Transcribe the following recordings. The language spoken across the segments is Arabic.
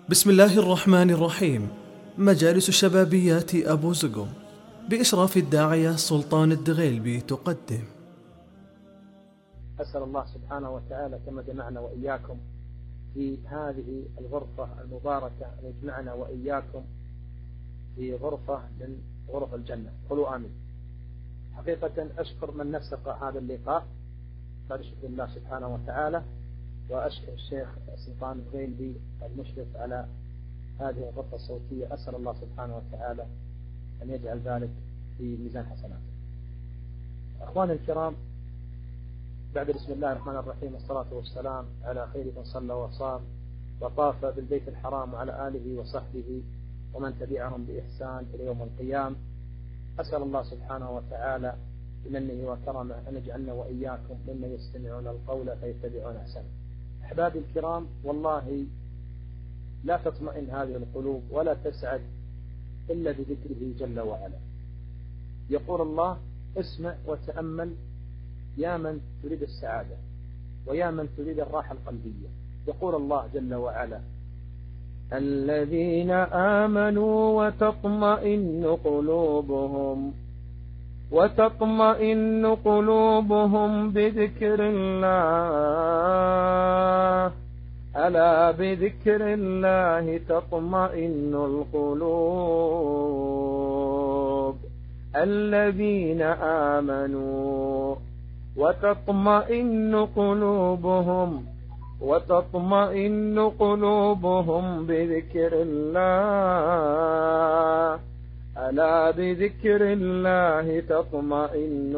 بسم الله الرحمن الرحيم. مجالس الشبابيات أبو زقم بإشراف الداعية سلطان الدغيلبي تقدم. أسأل الله سبحانه وتعالى كما جمعنا وإياكم في هذه الغرفة المباركة أن يجمعنا وإياكم في غرفة من غرف الجنة. قولوا آمين. حقيقة أشكر من نسق هذا اللقاء بعد شكر الله سبحانه وتعالى، وأشكر الشيخ سلطان الدغيلبي المشرف على هذه الغرفة الصوتية. أسأل الله سبحانه وتعالى أن يجعل ذلك في ميزان حسناته. أخواني الكرام، بعد بسم الله الرحمن الرحيم والصلاة والسلام على خير من صلى وصام وطاف بالبيت الحرام وعلى آله وصحبه ومن تبعهم بإحسان إلى يوم القيامة. أسأل الله سبحانه وتعالى بمنه وكرمه أن يجعلنا وإياكم ممن يستمعون القول فيتبعون أحسنه. أحبابي الكرام، والله لا تطمئن هذه القلوب ولا تسعد إلا بذكره جل وعلا. يقول الله: اسمع وتأمل يا من تريد السعادة ويا من تريد الراحة القلبية. يقول الله جل وعلا: الذين آمنوا وتطمئن قلوبهم بذكر الله، ألا بذكر الله تطمئن القلوب. الذين آمنوا وتطمئن قلوبهم بذكر الله، ألا بذكر الله تطمئن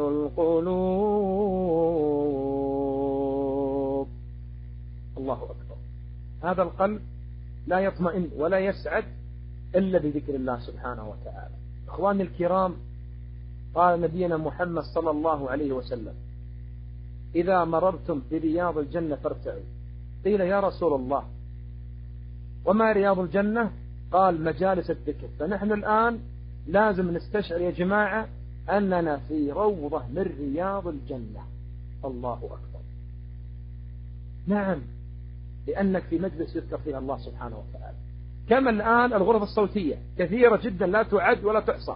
القلوب. الله أكبر. هذا القلب لا يطمئن ولا يسعد إلا بذكر الله سبحانه وتعالى. إخواني الكرام، قال نبينا محمد صلى الله عليه وسلم: إذا مررتم برياض الجنة فارتعوا. قيل: يا رسول الله وما رياض الجنة؟ قال: مجالس الذكر. فنحن الآن لازم نستشعر يا جماعة أننا في روضة من رياض الجنة. الله أكبر. نعم، لأنك في مجلس يذكر فيها الله سبحانه وتعالى. كما الآن الغرف الصوتية كثيرة جدا لا تعد ولا تحصى،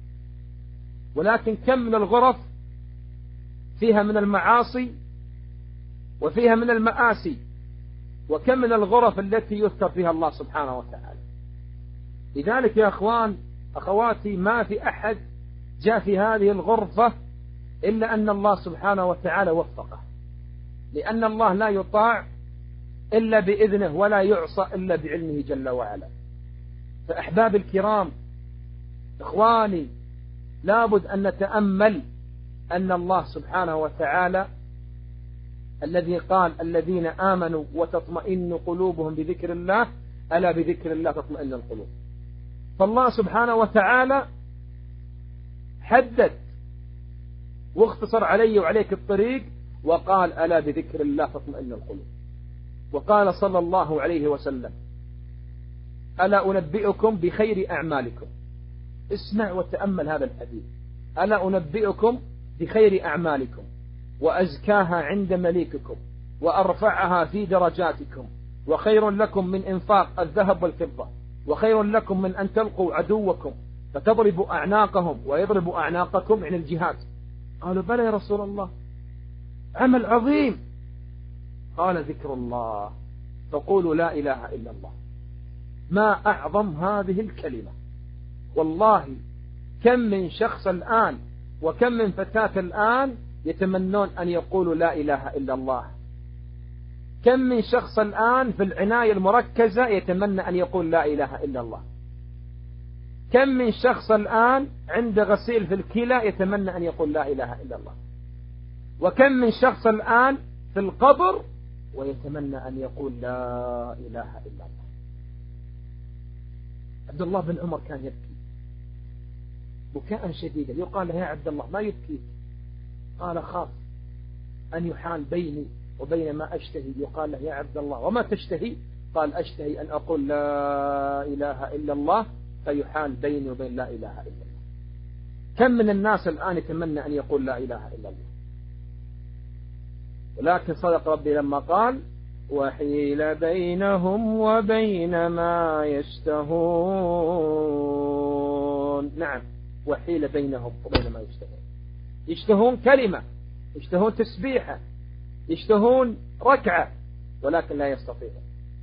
ولكن كم من الغرف فيها من المعاصي وفيها من المآسي، وكم من الغرف التي يذكر فيها الله سبحانه وتعالى. لذلك يا أخوان أخواتي، ما في أحد جاء في هذه الغرفة إلا أن الله سبحانه وتعالى وفقه، لأن الله لا يطاع إلا بإذنه ولا يعصى إلا بعلمه جل وعلا. فأحباب الكرام، إخواني، لابد أن نتأمل أن الله سبحانه وتعالى الذي قال: الذين آمنوا وتطمئن قلوبهم بذكر الله، ألا بذكر الله تطمئن القلوب. فالله سبحانه وتعالى حدد واختصر علي وعليك الطريق وقال: ألا بذكر الله تطمئن القلوب. وقال صلى الله عليه وسلم: ألا أنبئكم بخير أعمالكم. اسمع وتأمل هذا الحديث: ألا أنبئكم بخير أعمالكم وأزكاها عند مليككم وأرفعها في درجاتكم، وخير لكم من إنفاق الذهب والفضة، وخير لكم من أن تلقوا عدوكم فتضربوا أعناقهم ويضربوا أعناقكم عن الجهاد. قالوا: بلى يا رسول الله، عمل عظيم. قال: ذكر الله، فقولوا لا إله إلا الله. ما أعظم هذه الكلمة. والله كم من شخص الآن وكم من فتاة الآن يتمنون أن يقولوا لا إله إلا الله. كم من شخص الآن في العناية المركزة يتمنى أن يقول لا إله إلا الله. كم من شخص الآن عند غسيل في الكلى يتمنى أن يقول لا إله إلا الله. وكم من شخص الآن في القبر ويتمنى أن يقول لا إله إلا الله. عبد الله بن عمر كان يبكي بكاء شديدا. يقال له: يا عبد الله ما يبكيك؟ قال: خاف أن يحال بيني وبين ما أشتهي. يقال له: يا عبد الله وما تشتهي؟ قال: أشتهي أن أقول لا إله إلا الله فيحال بيني وبين لا إله إلا الله. كم من الناس الآن يتمنى أن يقول لا إله إلا الله، ولكن صدق ربي لما قال: وحيل بينهم وبين ما يشتهون. نعم، وحيل بينهم وبين ما يشتهون. يشتهون كلمة، يشتهون تسبيحة، يشتهون ركعة، ولكن لا يستطيعون.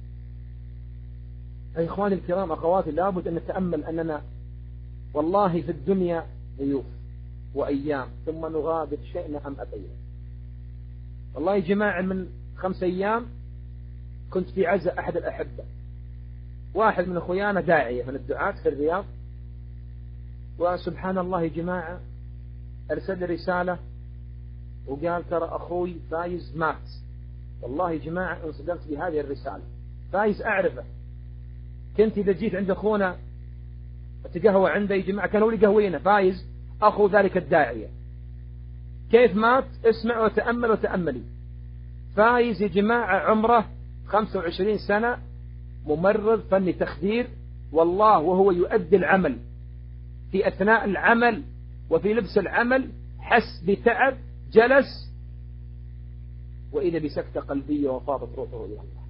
أي إخواني الكرام أخواتي، لابد أن نتأمل أننا والله في الدنيا ضيوف وأيام، ثم نغادر شئنا أم أبينا. والله يا جماعة من 5 أيام كنت في عزاء أحد الأحبة، واحد من أخويانا داعية من الدعاة في الرياض، وسبحان الله يا جماعة أرسل رسالة وقال ترى أخوي فايز مات. والله يا جماعة انصدمت بهذه الرسالة. فايز أعرفه، كنت إذا جيت عند أخونا أتقهوى عنده يا جماعة، كانوا لي قهوينا. فايز أخو ذلك الداعية، كيف مات؟ اسمع وتأمل وتأملي. فايز يا جماعة عمره 25 سنة، ممرض فني تخدير، والله وهو يؤدي العمل في أثناء العمل وفي لبس العمل حس بتعب، جلس وإذا بسكتة قلبية وفاضت روحه إلى الله.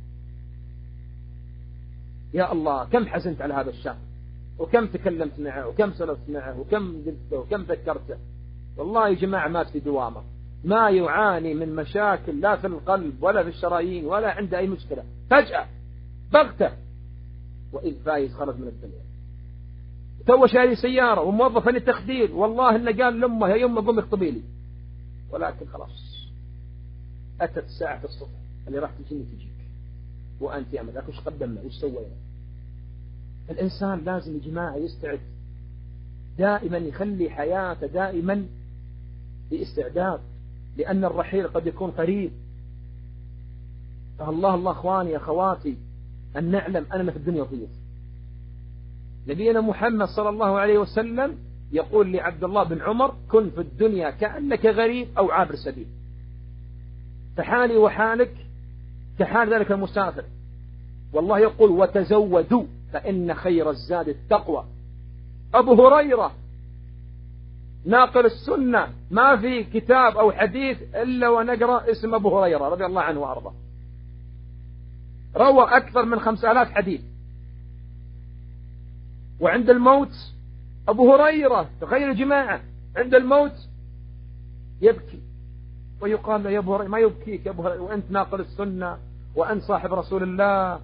يا الله، كم حزنت على هذا الشاب، وكم تكلمت معه، وكم سلفت معه، وكم قلته، وكم ذكرته. والله يا جماعة مات في دوامه، ما يعاني من مشاكل لا في القلب ولا في الشرايين ولا عنده أي مشكلة. فجأة بغته وإذ فايز خرج من الدنيا. تو شاري سيارة وموظف للتخدير، والله إنه قال لأمه يا يمه قوم اخطبي لي، ولكن خلاص أتت ساعة الصبح اللي راح تجيني تجيك وأنت يا ملاك. وش قدمنا وش سوينا؟ الإنسان لازم يا جماعة يستعد دائما، يخلي حياته دائما باستعداد، لأن الرحيل قد يكون قريب. الله أخواني أخواتي أن نعلم أننا في الدنيا ضيوف. نبينا محمد صلى الله عليه وسلم يقول لعبد الله بن عمر: كن في الدنيا كأنك غريب أو عابر سبيل. فحالي وحالك كحال ذلك المسافر. والله يقول: وتزودوا فإن خير الزاد التقوى. أبو هريرة ناقل السنة، ما في كتاب أو حديث إلا ونقرأ اسم أبو هريرة رضي الله عنه وأرضاه، روى أكثر من 5000 حديث. وعند الموت أبو هريرة، تخيل جماعة، عند الموت يبكي، ويقال له: يا أبو هريرة ما يبكيك يا أبو هريرة وأنت ناقل السنة وأنت صاحب رسول الله.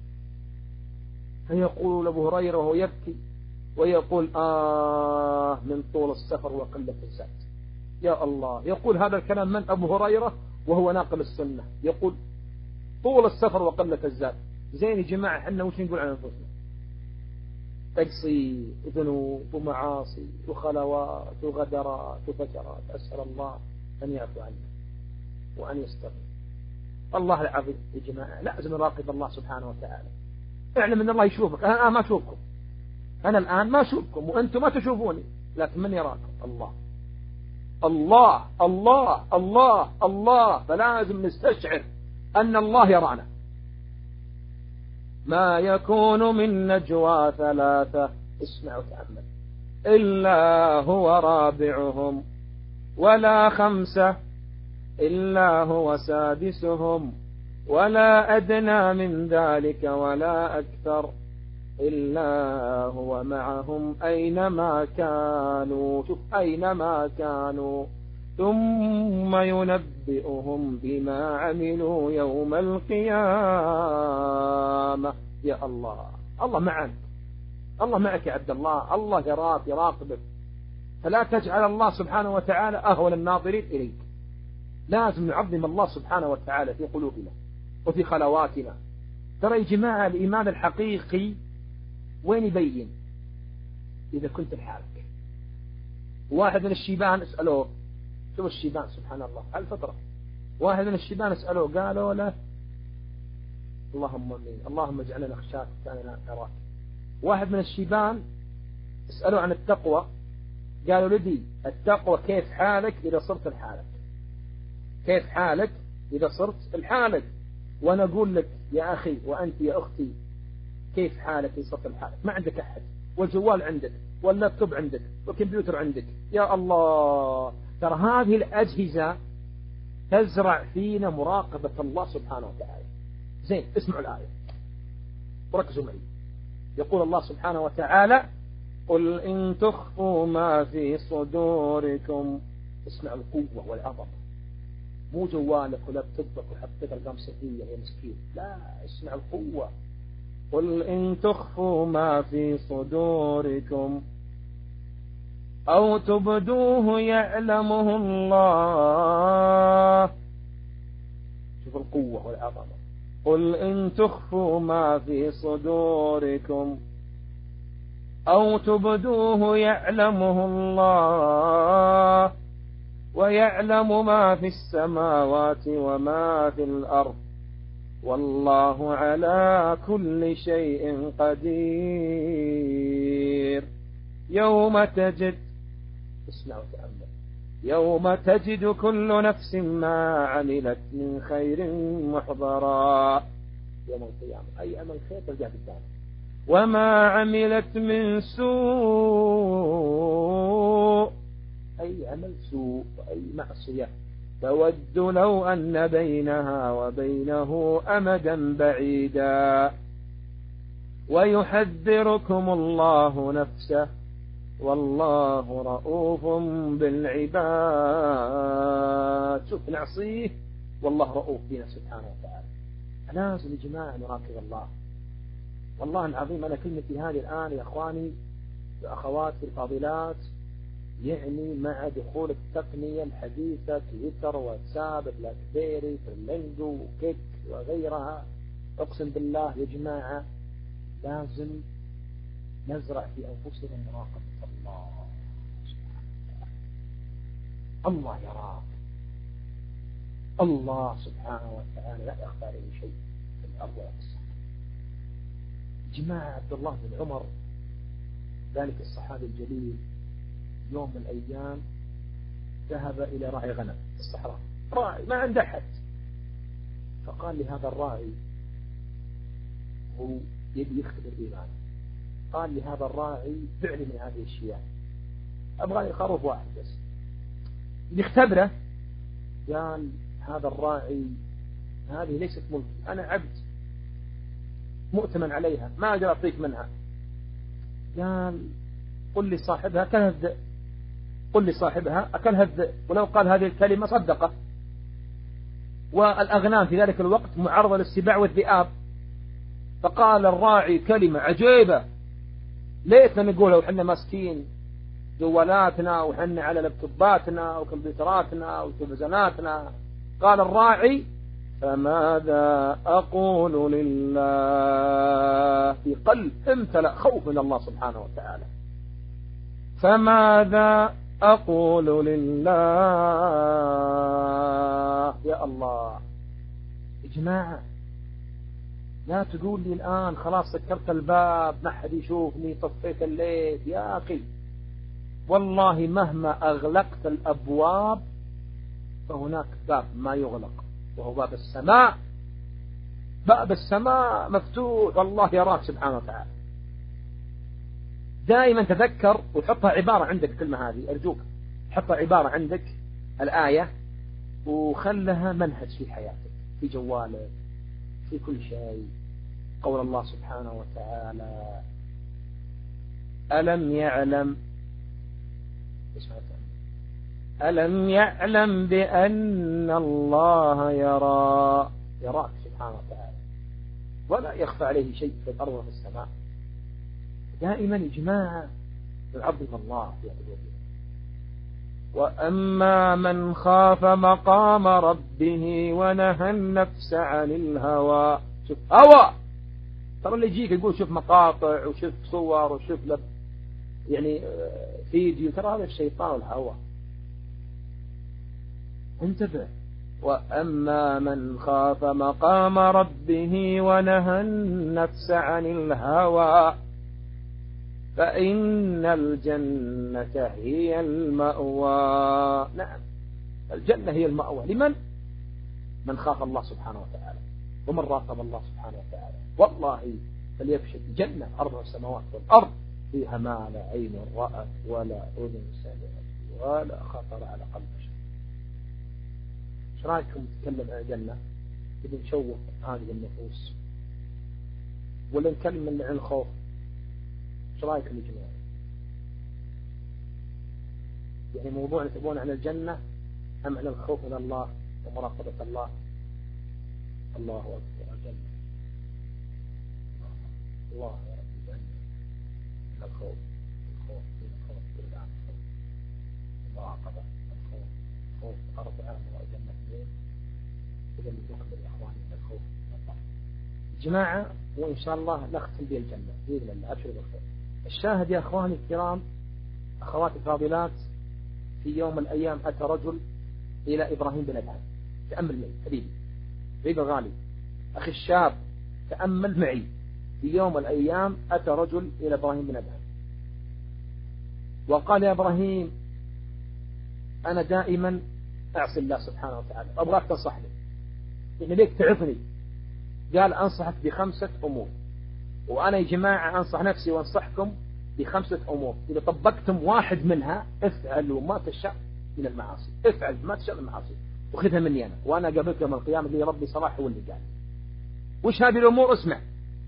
فيقول أبو هريرة وهو يبكي ويقول: من طول السفر وقلة الزاد. يا الله، يقول هذا الكلام من؟ أبو هريرة وهو ناقل السنة، يقول طول السفر وقلة الزاد. زين يا جماعة، احنا وش نقول عن أنفسنا؟ تقصير وذنوب ومعاصي وخلوات وغدرات وفجرات. أسأل الله أن يعفو عنا وأن يستغفر. الله العظيم يا جماعة، لازم نراقب الله سبحانه وتعالى. اعلم أن الله يشوفك. أنا ما أشوفكم، أنا الآن ما أشوفكم وأنتم ما تشوفوني، لكن من يراكم؟ الله الله الله الله الله. فلازم نستشعر أن الله يرانا. ما يكون من نجوى 3، اسمع وتأمل، إلا هو رابعهم ولا 5 إلا هو سادسهم ولا أدنى من ذلك ولا أكثر إلا هو معهم أينما كانوا. شوف، أينما كانوا، ثم ينبئهم بما عملوا يوم القيامة. يا الله، الله معك، الله معك يا عبد الله، الله يراك يراقبك. فلا تجعل الله سبحانه وتعالى أهون الناظرين إليك. لازم نعظم الله سبحانه وتعالى في قلوبنا وفي خلواتنا. ترى يا جماعة الإيمان الحقيقي وين يبين؟ إذا كنت لحالك. واحد من الشيبان اسألوه، شوف الشيبان سبحان الله على الفطرة، واحد من الشيبان اسألوه قالوا له: اللهم امين، اللهم اجعلنا نخشاك كاننا نراك. واحد من الشيبان اسألوه عن التقوى، قالوا: لدي التقوى كيف حالك إذا صرت لحالك، كيف حالك إذا صرت لحالك. وأنا أقول لك يا أخي وأنت يا أختي، كيف حالك إذا صرت لحالك؟ ما عندك أحد، والجوال عندك، واللابتوب عندك، والكمبيوتر عندك. يا الله، ترى هذه الأجهزة تزرع فينا مراقبة الله سبحانه وتعالى. زين، اسمعوا الآية وركزوا معي. يقول الله سبحانه وتعالى: قل إن تخفوا ما في صدوركم. اسمعوا القوة والعظمة، مو جوالك ولابتوبك وحطيت أرقام سرية يا مسكين، لا، اسمع القوة. قل إن تخفوا ما في صدوركم أو تبدوه يعلمه الله. شوف القوة والعظمة. قل إن تخفوا ما في صدوركم أو تبدوه يعلمه الله ويعلم ما في السماوات وما في الأرض والله على كل شيء قدير. يوم تجد، اسمع وتأمل، يوم تجد كل نفس ما عملت من خير محضرا. يوم القيامة أي عمل خير ترجع قدامك، وما عملت من سوء، أي عمل سوء أي معصية، تود لو أن بينها وبينه أمدا بعيدا ويحذركم الله نفسه والله رؤوف بالعباد. شوف نعصيه والله رؤوف بنا سبحانه وتعالى. لازم يا جماعة نراقب الله. والله العظيم أنا كلمتي هذه الآن يا أخواني وأخواتي الفاضلات يعني مع دخول التقنية الحديثة تويتر واتساب بلاك بيري فرلينجو وكيك وغيرها، أقسم بالله يا جماعة لازم نزرع في أنفسنا مراقبة الله. الله يراك، الله سبحانه وتعالى لا يخفى عليه شيء في الأرض ولا في السماء. جماعة عبد الله بن عمر ذلك الصحابي الجليل يوم من الأيام ذهب إلى راعي غنم في الصحراء، راعي ما عنده أحد، فقال لهذا الراعي هو يبي يختبر إيمانه، قال لهذا الراعي بعني من هذه الشياه، أبغى خروف واحد بس يختبره. قال هذا الراعي هذه ليست ملكي، أنا عبد مؤتمن عليها ما أقدر أعطيك منها. قال قل لي صاحبها أكلها الذئب، قل لي صاحبها أكلها الذئب، ولو قال هذه الكلمة صدقه. والأغنام في ذلك الوقت معرضة للسباع والذئاب، فقال الراعي كلمة عجيبة ليتنا نقولها وحنا ماسكين جوالاتنا وحنا على لابتوباتنا وكمبيوتراتنا وتلفزيوناتنا. قال الراعي فماذا أقول لله، في قلب امتلأ خوف من الله سبحانه وتعالى. فماذا أقول لله، يا الله. يا جماعة لا تقول لي الآن خلاص سكرت الباب ما حد يشوفني طفيت الليل. يا أخي والله مهما أغلقت الأبواب فهناك باب ما يغلق وهو باب السماء. باب السماء مفتوح والله يراك سبحانه وتعالى. دائما تذكر وحطها عبارة عندك، الكلمة هذه أرجوك حطها عبارة عندك الآية وخلها منهج في حياتك، في جوالك، في كل شيء. قول الله سبحانه وتعالى ألم يعلم، ألم يعلم بأن الله يرى، يراك سبحانه وتعالى ولا يخفى عليه شيء في الأرض وفي السماء. دائما يا جماعة يعظم الله في قلوبنا. وأما من خاف مقام ربه ونهى النفس عن الهوى. شوف هوى، ترى اللي يجيك يقول شوف مقاطع وشوف صور وشوف يعني فيديو، ترى هذا الشيطان والهوى. انتبه. وأما من خاف مقام ربه ونهى النفس عن الهوى فإن الجنة هي المأوى. نعم الجنة هي المأوى لمن؟ من خاف الله سبحانه وتعالى ومن راقب الله سبحانه وتعالى. والله فليفشل جنة أربع السماوات والأرض فيها ما لا عين رأت ولا أذن سمعت ولا خطر على قلب بشر. ايش رايكم نتكلم عن الجنة؟ اللي نشوف هذه النفوس ولا نكلم عن الخوف؟ ايش رايكم يا جماعه؟ يعني موضوع تبون عن الجنة أم عن الخوف من الله ومراقبة الله؟ الله أكبر. الجنة، الله يا رب الجنة، من الخوف من الخوف بالله، الخوف المراقبة، الخوف أربعة والجنة اثنين. إذا نكمل يا إخواني من الخوف من الله جماعة، وإن شاء الله نختم بالجنة بإذن الله. أبشر بالخير. الشاهد يا إخواني الكرام، أخواتي الفاضلات، في يوم من الأيام أتى رجل إلى إبراهيم بن أدهم. تأمل معي حبيبي الغالي، أخي الشاب، تأمل معي. في يوم من الأيام أتى رجل إلى إبراهيم بن أدهم وقال: يا إبراهيم، أنا دائما أعصي الله سبحانه وتعالى، أبغاك تنصحني، يعني ليك تعظني. قال: أنصحك ب5 أمور، وأنا يا جماعة أنصح نفسي وأنصحكم ب5 أمور، إذا طبقتم واحد منها افعلوا ما تشاء من المعاصي، افعل ما تشاء من المعاصي وخذها مني أنا، وأنا قابلت يوم القيامة اللي ربي صلاح هو اللي قال. وش هذه الأمور؟ اسمع.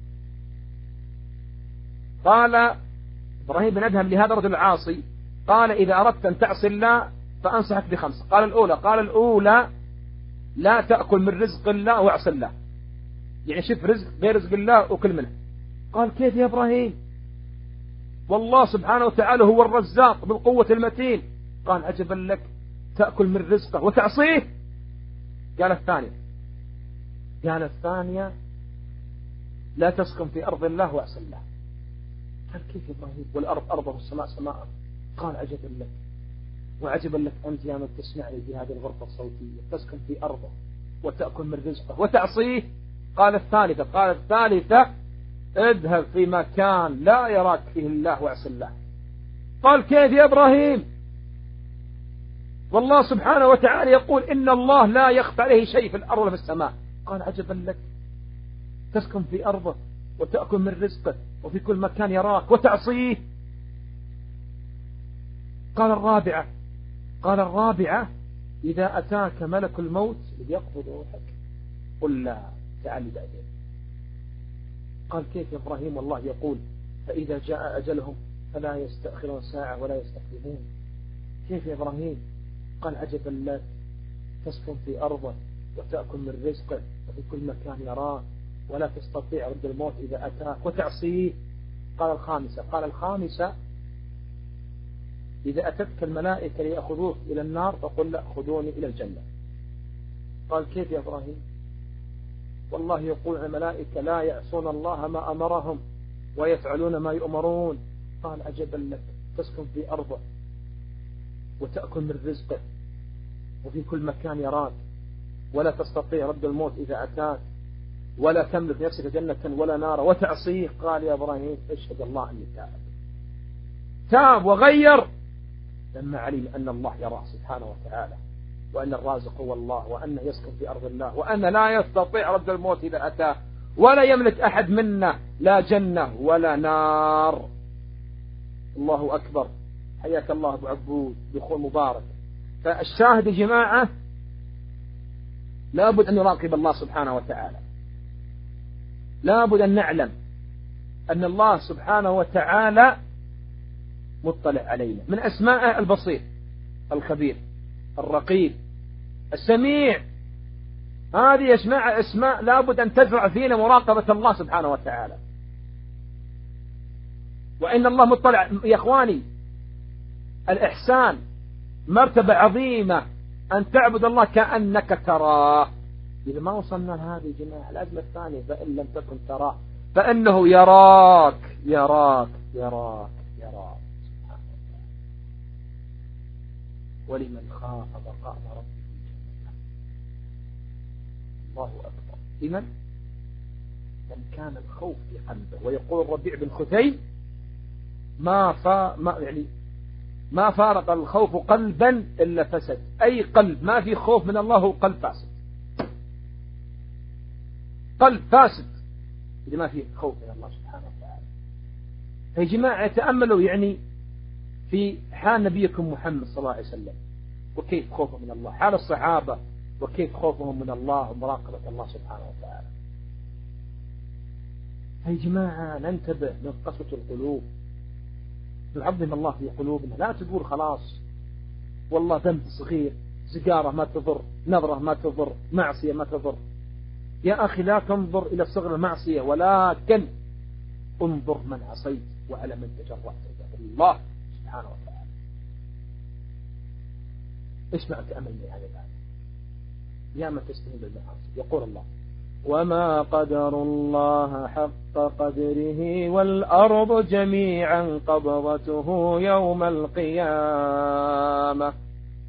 قال إبراهيم بن أدهم لهذا الرجل العاصي، قال: إذا أردت أن تعصي الله فأنصحك ب5. قال الأولى لا تأكل من رزق الله واعصي الله، يعني شوف رزق غير رزق الله وكل منه. قال: كيف يا إبراهيم؟ والله سبحانه وتعالى هو الرزاق بالقوة المتين. قال: عجبا لك، تأكل من رزقه وتعصيه. قال الثانية لا تسكن في أرض الله واعصي الله. قال: كيف يا إبراهيم؟ والأرض أرضه والسماء سماءه. قال: عجبا لك، وعجبا لك أنت يا من تسمعني بهذه الغرفة الصوتية، تسكن في أرضه وتأكل من رزقه وتعصيه. قال الثالثة اذهب في مكان لا يراك فيه الله واعصي الله. قال: كيف يا إبراهيم؟ والله سبحانه وتعالى يقول: إن الله لا يخفى عليه شيء في الأرض ولا في السماء. قال: عجبا لك، تسكن في أرضه وتأكل من رزقه وفي كل مكان يراك وتعصيه. قال الرابعة إذا أتاك ملك الموت ليقبض روحك قل لا، تعالي بعدين. قال: كيف يا إبراهيم؟ والله يقول: فإذا جاء أجلهم فلا يستأخرون ساعة ولا يستقدمون. كيف يا إبراهيم؟ قال: عجبا لك، تسكن في أرضه وتأكل من رزقه وفي كل مكان يراك ولا تستطيع رد الموت إذا أتاك وتعصيه. قال الخامسة إذا أتتك الملائكة ليأخذوك إلى النار فقل لا، خذوني إلى الجنة. قال: كيف يا إبراهيم؟ والله يقول الملائكة لا يعصون الله ما أمرهم ويفعلون ما يؤمرون. قال: عجبا لك، تسكن في أرضه وتأكل من رزقه وفي كل مكان يراك ولا تستطيع رد الموت إذا أتاك ولا تملك نفسك جنة ولا نار وتعصيه. قال: يا إبراهيم، اشهد الله أني تاب وغير لما علم أن الله يراه سبحانه وتعالى، وأن الرازق هو الله، وأنه يسكن في أرض الله، وأن لا يستطيع رد الموت إذا أتاه، ولا يملك أحد منا لا جنة ولا نار. الله أكبر. حياك الله أبو عبود، دخول مبارك. فالشاهد يا جماعة، لابد أن نراقب الله سبحانه وتعالى، لابد أن نعلم أن الله سبحانه وتعالى مطلع علينا. من أسماء البصير، الخبير، الرقيب، السميع. هذه أسماء لابد أن تزرع فينا مراقبة الله سبحانه وتعالى. وإن الله مطلع يا إخواني. الإحسان مرتبة عظيمة، أن تعبد الله كأنك تراه. إذا ما وصلنا لهذه جماعة الأزمة الثانية، فإن لم تكن تراه فإنه يراك يراك يراك يراك سبحانه وتعالى. ولمن خاف مقام ربه جنتان. الله أكبر. لمن؟ من كان الخوف في قلبه. ويقول الربيع بن خثيم: ما فارق الخوف قلبا إلا فسد. أي قلب ما في خوف من الله هو قلب فاسد، قلب فاسد إذا ما في خوف من الله سبحانه وتعالى. يا جماعة تأملوا يعني في حال نبيكم محمد صلى الله عليه وسلم وكيف خوفه من الله، حال الصحابة وكيف خوفهم من الله ومراقبة الله سبحانه وتعالى. يا جماعة ننتبه من قسوة القلوب، نعظم الله في قلوبنا. لا تقول خلاص والله ذنب صغير، سيجارة ما تضر، نظرة ما تضر، معصية ما تضر. يا أخي لا تنظر إلى صغر المعصية، ولكن انظر من عصيت وعلى من تجرأت إلى الله سبحانه وتعالى. اسمع تأملني هذا الآن يا من تستهين بالمعاصي. يقول الله: وما قدر الله حق قدره والأرض جميعا قبضته يوم القيامة.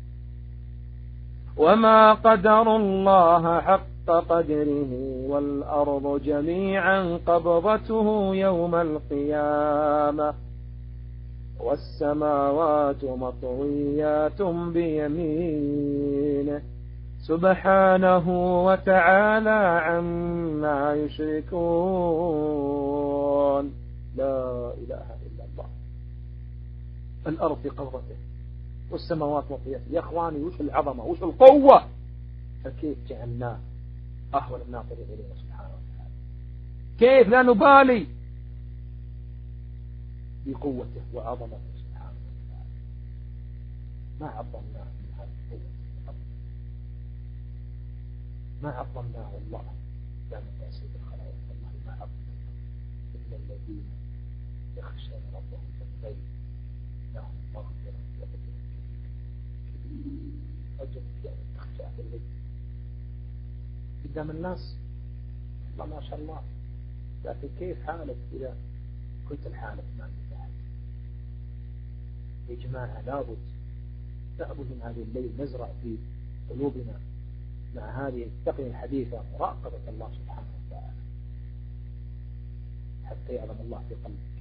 وما قدر الله حق قدره والأرض جميعا قبضته يوم القيامة والسماوات مطويات بيمينه سبحانه وتعالى عما يشركون. لا إله إلا الله. الأرض في قبضته والسماوات مطويات. يا أخواني وش العظمة وش القوة، فكيف جعلناه أهون الناظرين إليه سبحانه وتعالى. كيف لا نبالي بقوته وعظمته سبحانه وتعالى. ما عظمناه من هذه القوة، ما عظمناه والله لا من تأسيب الخلائق. والله ما عظمناه إلا الذين يخشون ربهم بالغيب لهم مغفرة وأجر كبير. أجر يعني تخشى بالغيب قدام الناس والله ما شاء الله، لكن كيف حالك إذا كنت الحالة ما عندك أحد؟ يا جماعة لابد من هذه الليل نزرع في قلوبنا مع هذه التقنية الحديثة مراقبة الله سبحانه وتعالى حتى يعلم الله في قلبك.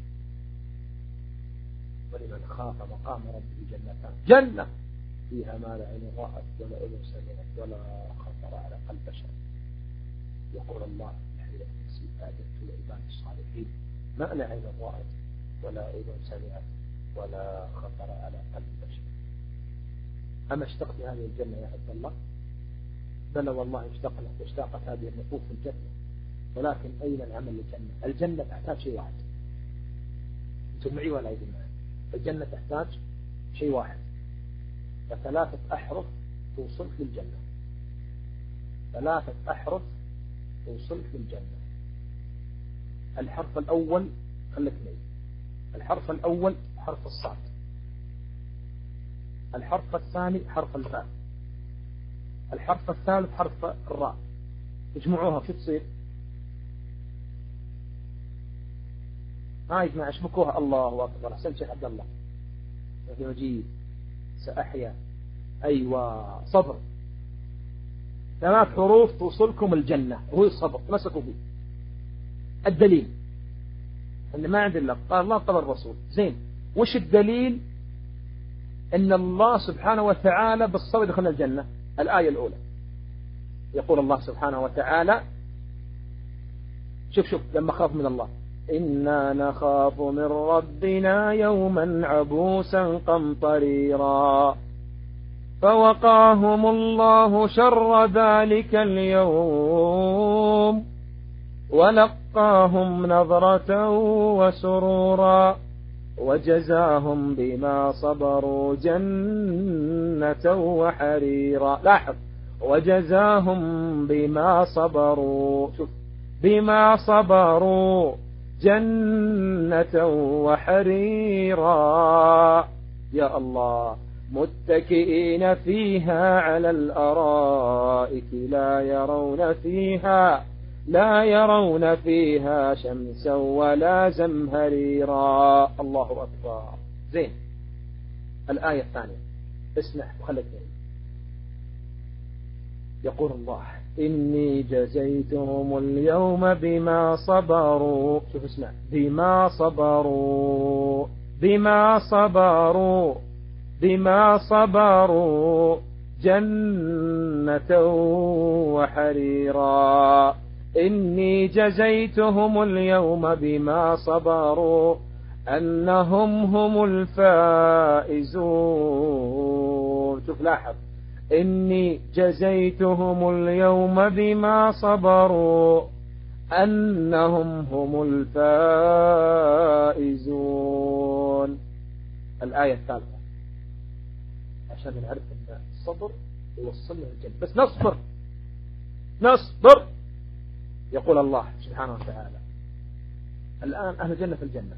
ولمن خاف مقام ربه جنتان: جنة فيها ما لا عين رأت ولا أذن سمعت ولا خطر على قلب بشر. يقول الله في حديث القدسي: أعددت لعبادي الصالحين ما لا عين رأت ولا أذن سمعت ولا خطر على قلب بشر. أما اشتقت هذه الجنة يا عبد الله؟ بلى والله اشتقنا واشتاقت هذه النفوس في الجنة، ولكن أين العمل للجنة؟ الجنة تحتاج شيء واحد. أنتم معي ولا أيدي معي؟ الجنة تحتاج شيء واحد، فثلاثة أحرف توصلك للجنة. 3 أحرف توصلك للجنة. الحرف الأول خلك معي. الحرف الأول حرف الصاد، الحرف الثاني حرف الفاء، الحرف الثالث حرف الراء. اجمعوها شو تصير؟ هاي مع اشبكوها. الله أكبر. أحسنت شيخ عبد الله يا مجيد. سأحيا. أيوة صبر. 3 حروف توصلكم الجنة وهو الصبر. تمسكوا به. الدليل أن ما عند الله قال الله قال الرسول. زين وش الدليل أن الله سبحانه وتعالى بالصبر دخلنا الجنة؟ الآية الأولى يقول الله سبحانه وتعالى شوف لما خاف من الله: إنا نخاف من ربنا يوما عبوسا قمطريرا فوقاهم الله شر ذلك اليوم ولقاهم نظرة وسرورا وجزاهم بما صبروا جنة وحريرا. لاحظ: وجزاهم بما صبروا، شوف، بما صبروا جنة وحريرا. يا الله. متكئين فيها على الأرائك لا يرون فيها شمسا ولا زمهريرا. الله أكبر. زين الآية الثانية اسمع وخلك مني. يقول الله: إني جزيتهم اليوم بما صبروا. شوف اسمع: بما صبروا جنة وحريرا. إني جزيتهم اليوم بما صبروا أنهم هم الفائزون. شوف لاحظ: إني جزيتهم اليوم بما صبروا أنهم هم الفائزون. الآية الثالثة عشان نعرف أن الصبر يوصلنا الجنة، بس نصبر يقول الله سبحانه وتعالى الآن أهل الجنة في الجنة،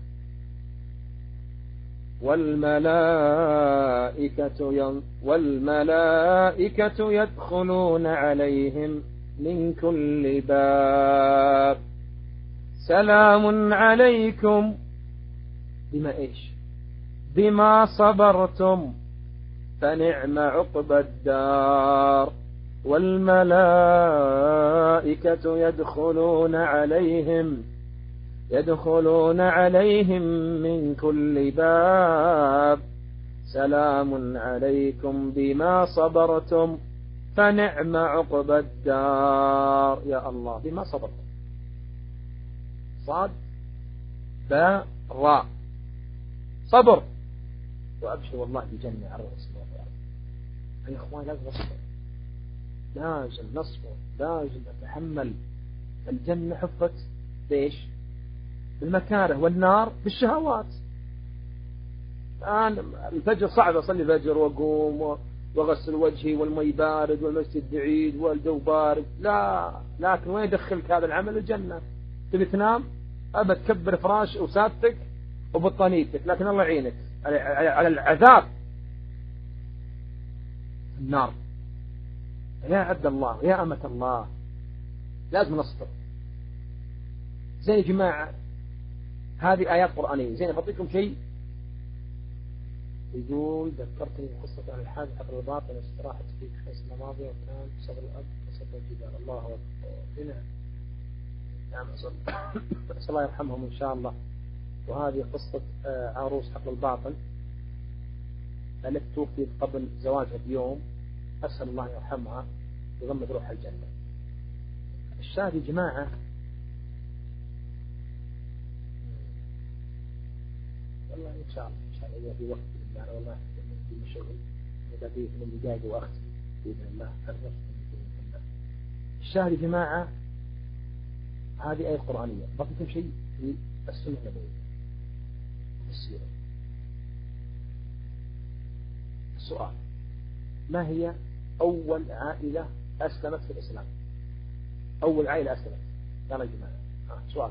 والملائكة يدخلون عليهم من كل باب سلام عليكم بما إيش؟ بما صبرتم فنعم عقبى الدار. والملائكة يدخلون عليهم من كل باب سلام عليكم بما صبرتم فنعم عقبى الدار. يا الله، بما صبرتم، صاد باء راء، صبر، وأبشر والله بجنة على رأس الوضع. يا إخوان لازم نصبر، لازم نتحمل. الجنة حفت بإيش؟ بالمكاره، والنار بالشهوات. الآن الفجر صعب أصلي الفجر وأقوم وغسل وجهي والمي بارد والمسجد بعيد والجو بارد، لا، لكن وين يدخلك هذا العمل؟ الجنة. تبي تنام أبى تكبر فراش وسادتك وبطانيتك، لكن الله يعينك على العذاب النار. يا عبد الله، يا أمة الله، لازم نصبر. زين يا جماعة، هذه آيات قرآنية. زين أعطيكم شيء يقول ذكرتني قصة عن الحاج حفر الباطن استراحة في السنة الماضية وكان صبر الأب وصبر الجبال. الله أكبر. نعم أسأل الله يرحمهم إن شاء الله. وهذه قصة عروس حفر الباطن التي توفيت قبل زواجها بيوم، أسأل الله يرحمها ويغمد روحها الجنة. الشاهد يا جماعة، والله إن شاء الله إذا في وقت بالله، والله في مشغول، إذا في من دقائق وأختي بإذن الله بإذن الله. الشاهد يا جماعة، هذه آية قرآنية. بقيتم شيء في السنة النبوية في السيرة. السؤال: ما هي أول عائلة أسلمت في الإسلام؟ أول عائلة أسلمت يا جماعة. سؤال.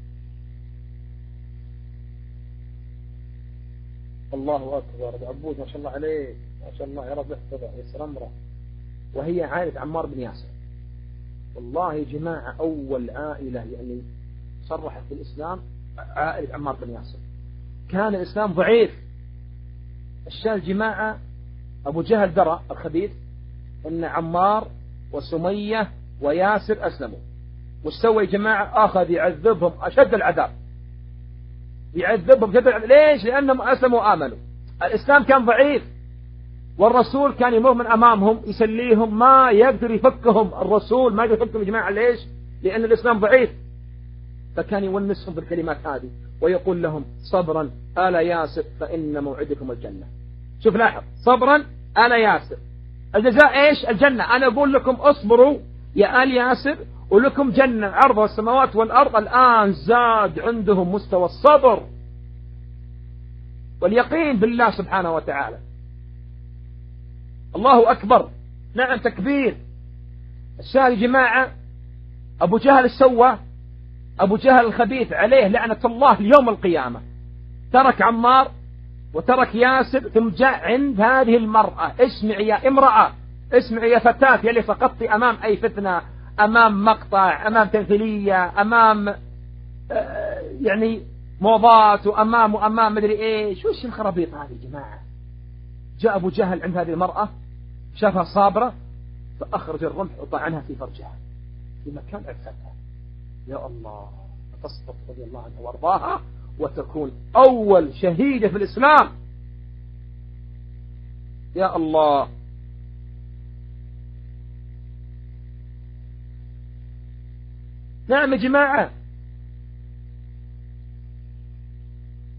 الله أكبر. أبو عبود ما شاء الله عليه، ما شاء الله، يا رب يحفظه ويسر أمره. وهي عائلة عمار بن ياسر. والله يا جماعة أول عائلة يعني صرحت في الإسلام عائلة عمار بن ياسر. كان الإسلام ضعيف. الشاهد جماعة، أبو جهل درى الخبيث أن عمار وسمية وياسر أسلموا، والسوى يا جماعة أخذ يعذبهم أشد العذاب، يعذبهم أشد العذاب. ليش؟ لأنهم أسلموا وآمنوا. الإسلام كان ضعيف، والرسول كان يمر من أمامهم يسليهم، ما يقدر يفكهم. الرسول ما يقدر يفكهم يا جماعة. ليش؟ لأن الإسلام ضعيف. فكان يونسهم بالكلمات هذه ويقول لهم: صبرا آل ياسر فإن موعدكم الجنة. شوف لاحظ، صبرا آل ياسر، الجزاء إيش؟ الجنة. أنا أقول لكم اصبروا يا آل ياسر ولكم جنة عرضها السماوات والأرض. الآن زاد عندهم مستوى الصبر واليقين بالله سبحانه وتعالى. الله أكبر. نعم، تكبير. الشاهد يا جماعة، أبو جهل السوى، أبو جهل الخبيث عليه لعنة الله اليوم القيامة، ترك عمار وترك ياسر، ثم جاء عند هذه المرأة. اسمعي يا امرأة، اسمعي يا فتاة يلي سقطت أمام أي فتنة، أمام مقطع، أمام تمثيلية، أمام يعني موضات، وأمام مدري إيش. وش الخرابيط هذه يا جماعة؟ جاء أبو جهل عند هذه المرأة، شافها صابرة، فأخرج الرمح وطعنها في فرجها في مكان عفتها. يا الله، تصدق رضي الله عنها وارضاها وتكون أول شهيدة في الإسلام. يا الله. نعم يا جماعة،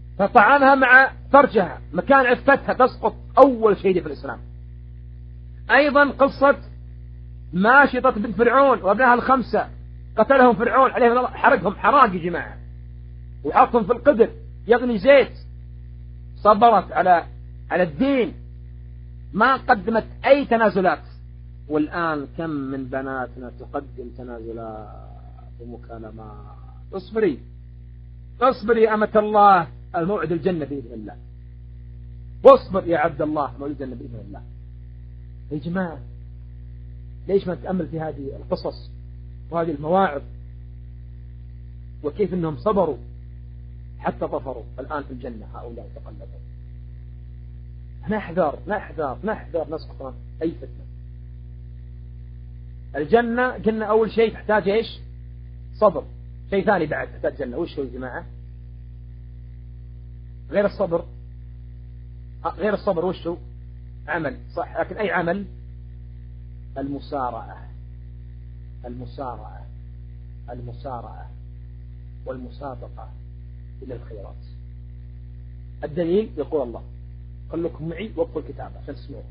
فطعنها مع فرجها مكان عفتها، تسقط أول شهيدة في الإسلام. أيضا قصة ماشطة بنت فرعون وابنها الخمسة، قتلهم فرعون عليهم الله، حرقهم حراق يا جماعة، وحطهم في القدر يغلي زيت. صبرت على الدين، ما قدمت أي تنازلات. والآن كم من بناتنا تقدم تنازلات ومكالمات. اصبري أمة الله، الموعد الجنة بإذن الله. واصبر يا عبد الله، موعد الجنة بإذن الله. يا جماعة ليش ما نتأمل في هذه القصص وهذه المواعظ، وكيف أنهم صبروا حتى ظفروا الآن في الجنة. هؤلاء تقلبوا. نحذر نسقط أي فتنة. الجنة قلنا أول شيء تحتاج إيش؟ صبر. شيء ثاني بعد تحتاج جنة، وش هو يا جماعة؟ غير الصبر وش هو؟ عمل، صح، لكن أي عمل؟ المسارعة والمسابقة إلى الخيرات. الدليل يقول الله، خلكم معي وقفوا الكتاب عشان تسمعوا.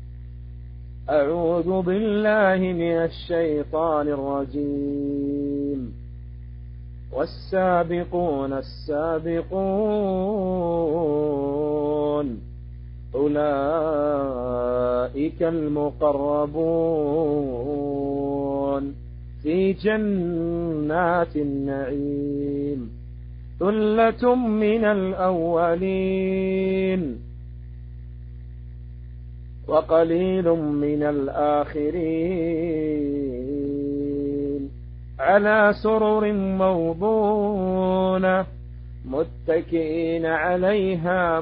أعوذ بالله من الشيطان الرجيم. والسابقون السابقون أولئك المقربون في جنات النعيم ثلة من الأولين وقليل من الآخرين على سرر موضونة متكئين عليها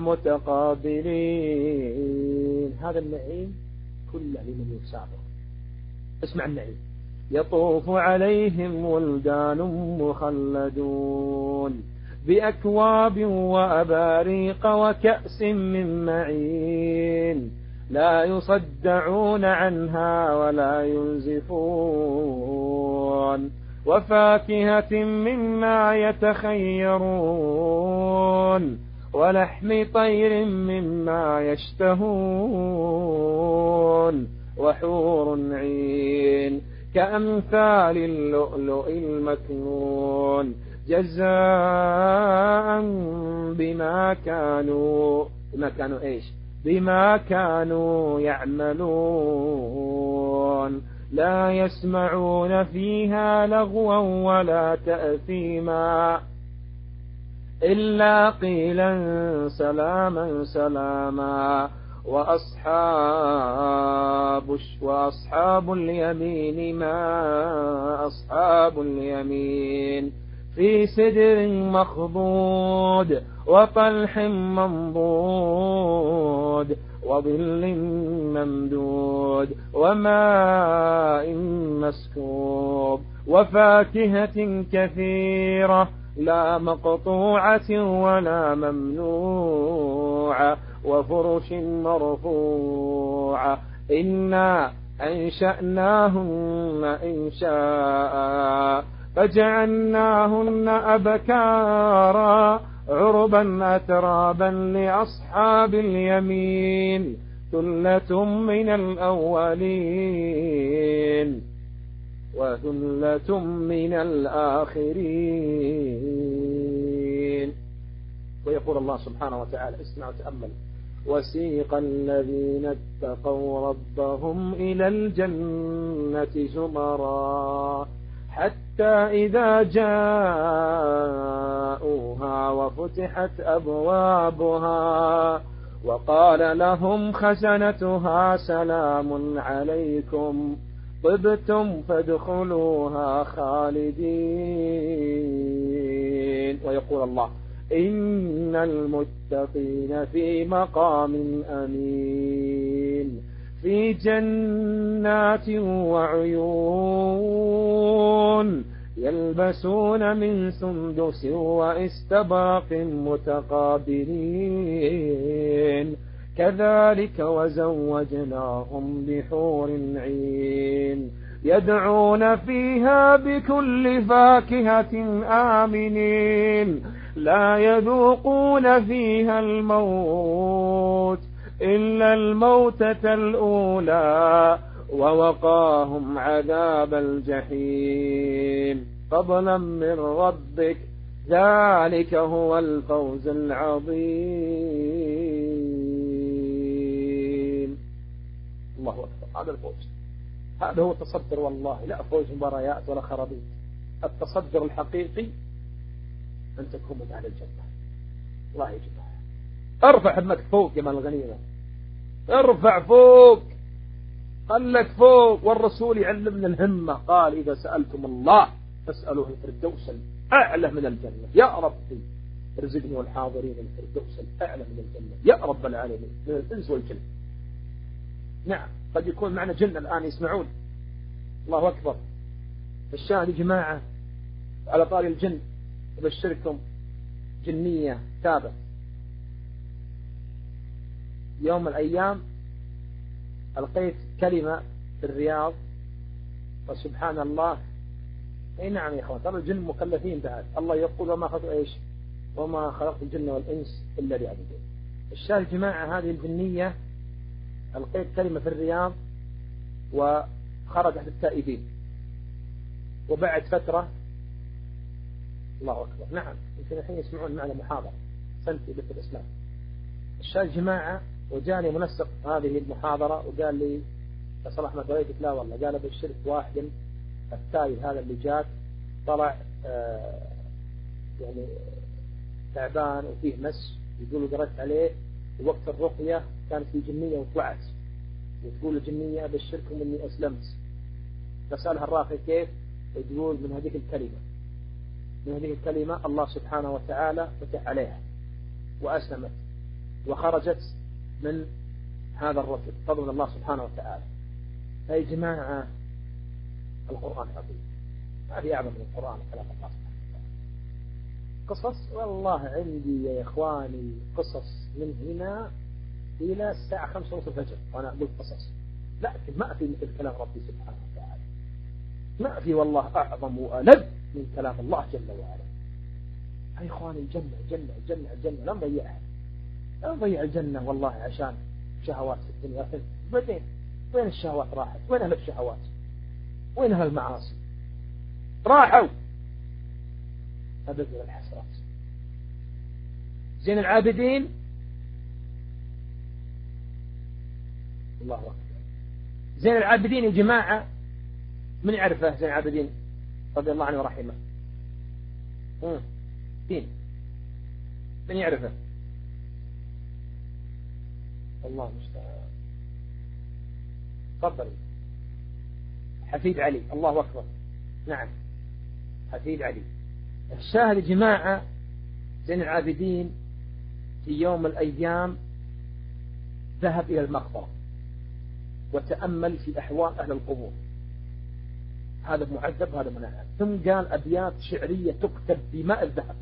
متقابلين. هذا النعيم كله لمن يسابق. اسمع النعيم. يطوف عليهم ولدان مخلدون بأكواب وأباريق وكأس من معين لا يصدعون عنها ولا ينزفون وفاكهة مما يتخيرون ولحم طير مما يشتهون وحور عين كأمثال اللؤلؤ المكنون جزاء بما كانوا يعملون لا يسمعون فيها لغوا ولا تأثيما إلا قيلا سلاما سلاما وأصحاب اليمين ما أصحاب اليمين في سدر مخضود وطلح منضود وظل ممدود وماء مسكوب وفاكهة كثيرة لا مقطوعة ولا ممنوعة وفرش مرفوعة إنا أنشأناهن إنشاء فجعلناهن أبكارا عربا أترابا لأصحاب اليمين ثلة من الأولين وثلة من الآخرين. ويقول الله سبحانه وتعالى اسمع وتأمل وسيق الذين اتقوا ربهم إلى الجنة زمرا حتى إذا جاءوها وفتحت أبوابها وقال لهم خزنتها سلام عليكم طبتم فادخلوها خالدين. ويقول الله إن المتقين في مقام أمين في جنات وعيون يلبسون من سندس واستبرق متقابلين كذلك وزوجناهم بحور عين يدعون فيها بكل فاكهة آمنين لا يذوقون فيها الموت إلا الموتة الأولى ووقاهم عذاب الجحيم فضلا من ربك ذلك هو الفوز العظيم. الله أكبر. هذا الفوز، هذا هو التصدر، والله لا فوز مباريات ولا خرابيط. التصدر الحقيقي أن تكون من أهل الجنة. الله يجزاك. ارفع همك فوق يا مال الغنيمة، ارفع فوق، خلك فوق. والرسول يعلمنا الهمة، قال إذا سألتم الله فاسألوه الفردوس الأعلى من الجنة. يا ربي ارزقني والحاضرين الفردوس الأعلى من الجنة يا رب العالمين، من الإنس والجن. نعم قد يكون معنا جن الآن يسمعون. الله أكبر. الشاهد يا جماعة على طاري الجن أبشركم جنية تابت يوم من الأيام ألقيت كلمة في الرياض، وسبحان الله. أي نعم يا أخوان، ترى الجن مكلفين بعد. الله يقول وما خلقت إيش، وما خلقت الجن والإنس إلا ليعبدون. الشاهد جماعة هذه الجنية ألقيت كلمة في الرياض وخرجت التائبين، وبعد فترة الله أكبر. نعم يمكن الحين يسمعون معنا محاضرة سنتي بث الإسلام. الشاهد جماعة وجاني منسق هذه المحاضرة وقال لي يا صلاح ما دريتك؟ لا والله. قال بالشرك واحد التائب هذا اللي جاك طلع يعني تعبان وفيه مس، يقولوا قرأت عليه ووقت الرقية كانت في جنية وطلعت وتقول الجنية أبشركم إني أسلمت. فسألها الراقي كيف؟ تقول من هذه الكلمة، من هذه الكلمة الله سبحانه وتعالى فتح عليها وأسلمت وخرجت من هذا الرجل فضل من الله سبحانه وتعالى. يا جماعة القرآن عظيم، ما في أعظم من القرآن كلام الله سبحانه وتعالى. قصص والله عندي يا إخواني قصص من هنا إلى الساعة 5:30 الفجر وأنا أقول قصص، لكن ما في مثل كلام ربي سبحانه وتعالى. ما في والله أعظم وألذ من كلام الله جل وعلا. يا إخواني الجنة الجنة الجنة الجنة لا نضيعها، لا نضيع الجنة والله عشان شهوات في الدنيا. بعدين وين الشهوات راحت؟ وين أهل الشهوات؟ وين أهل المعاصي؟ راحوا. أبدل الحسرات. زين العابدين الله أكبر. زين العابدين يا جماعة من يعرفه زين العابدين رضي الله عنه ورحمه؟ مين من يعرفه؟ الله المستعان. تفضل. حفيد علي. الله أكبر. نعم حفيد علي. الشاهد يا جماعة زين العابدين في يوم من الأيام ذهب إلى المقبرة وتأمل في أحوال أهل القبور، هذا معذب هذا منعم، ثم قال أبيات شعرية تكتب بماء الذهب.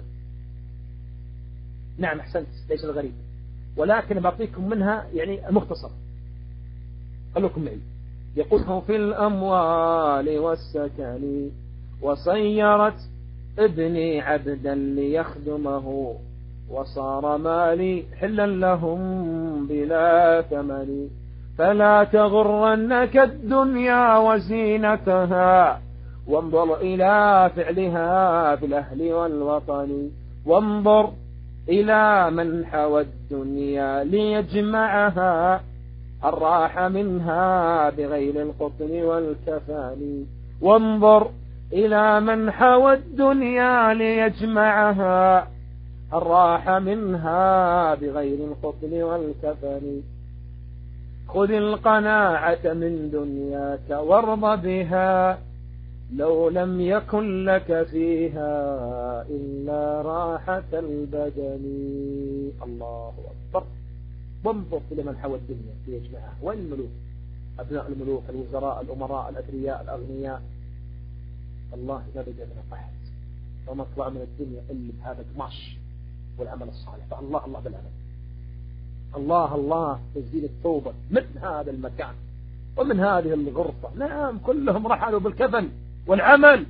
نعم أحسنت، ليس الغريب، ولكن بعطيكم منها يعني المختصر، خلوكم معي. يقول في الأموال والسكن وصيرت ابني عبدا ليخدمه وصار مالي حلا لهم بلا ثمن فلا تغرنك الدنيا وزينتها وانظر إلى فعلها في الأهل والوطن وانظر إلى من حوى الدنيا ليجمعها الراح منها بغير القطن والكفان وانظر إلى من حوى الدنيا ليجمعها الراح منها بغير القطن والكفن خذ القناعة من دنياك وارض بها لو لم يكن لك فيها إلا راحة البدن. الله أكبر. وانظر إلى من حوى الدنيا ليجمعها. وين الملوك؟ أبناء الملوك، الوزراء، الأمراء، الأثرياء، الأغنياء. الله لا بد من أحد وما طلع من الدنيا إلا بهذا القماش والعمل الصالح. فالله الله بالعمل، الله الله تجديد التوبة من هذا المكان ومن هذه الغرفة. نعم كلهم رحلوا بالكفن والعمل.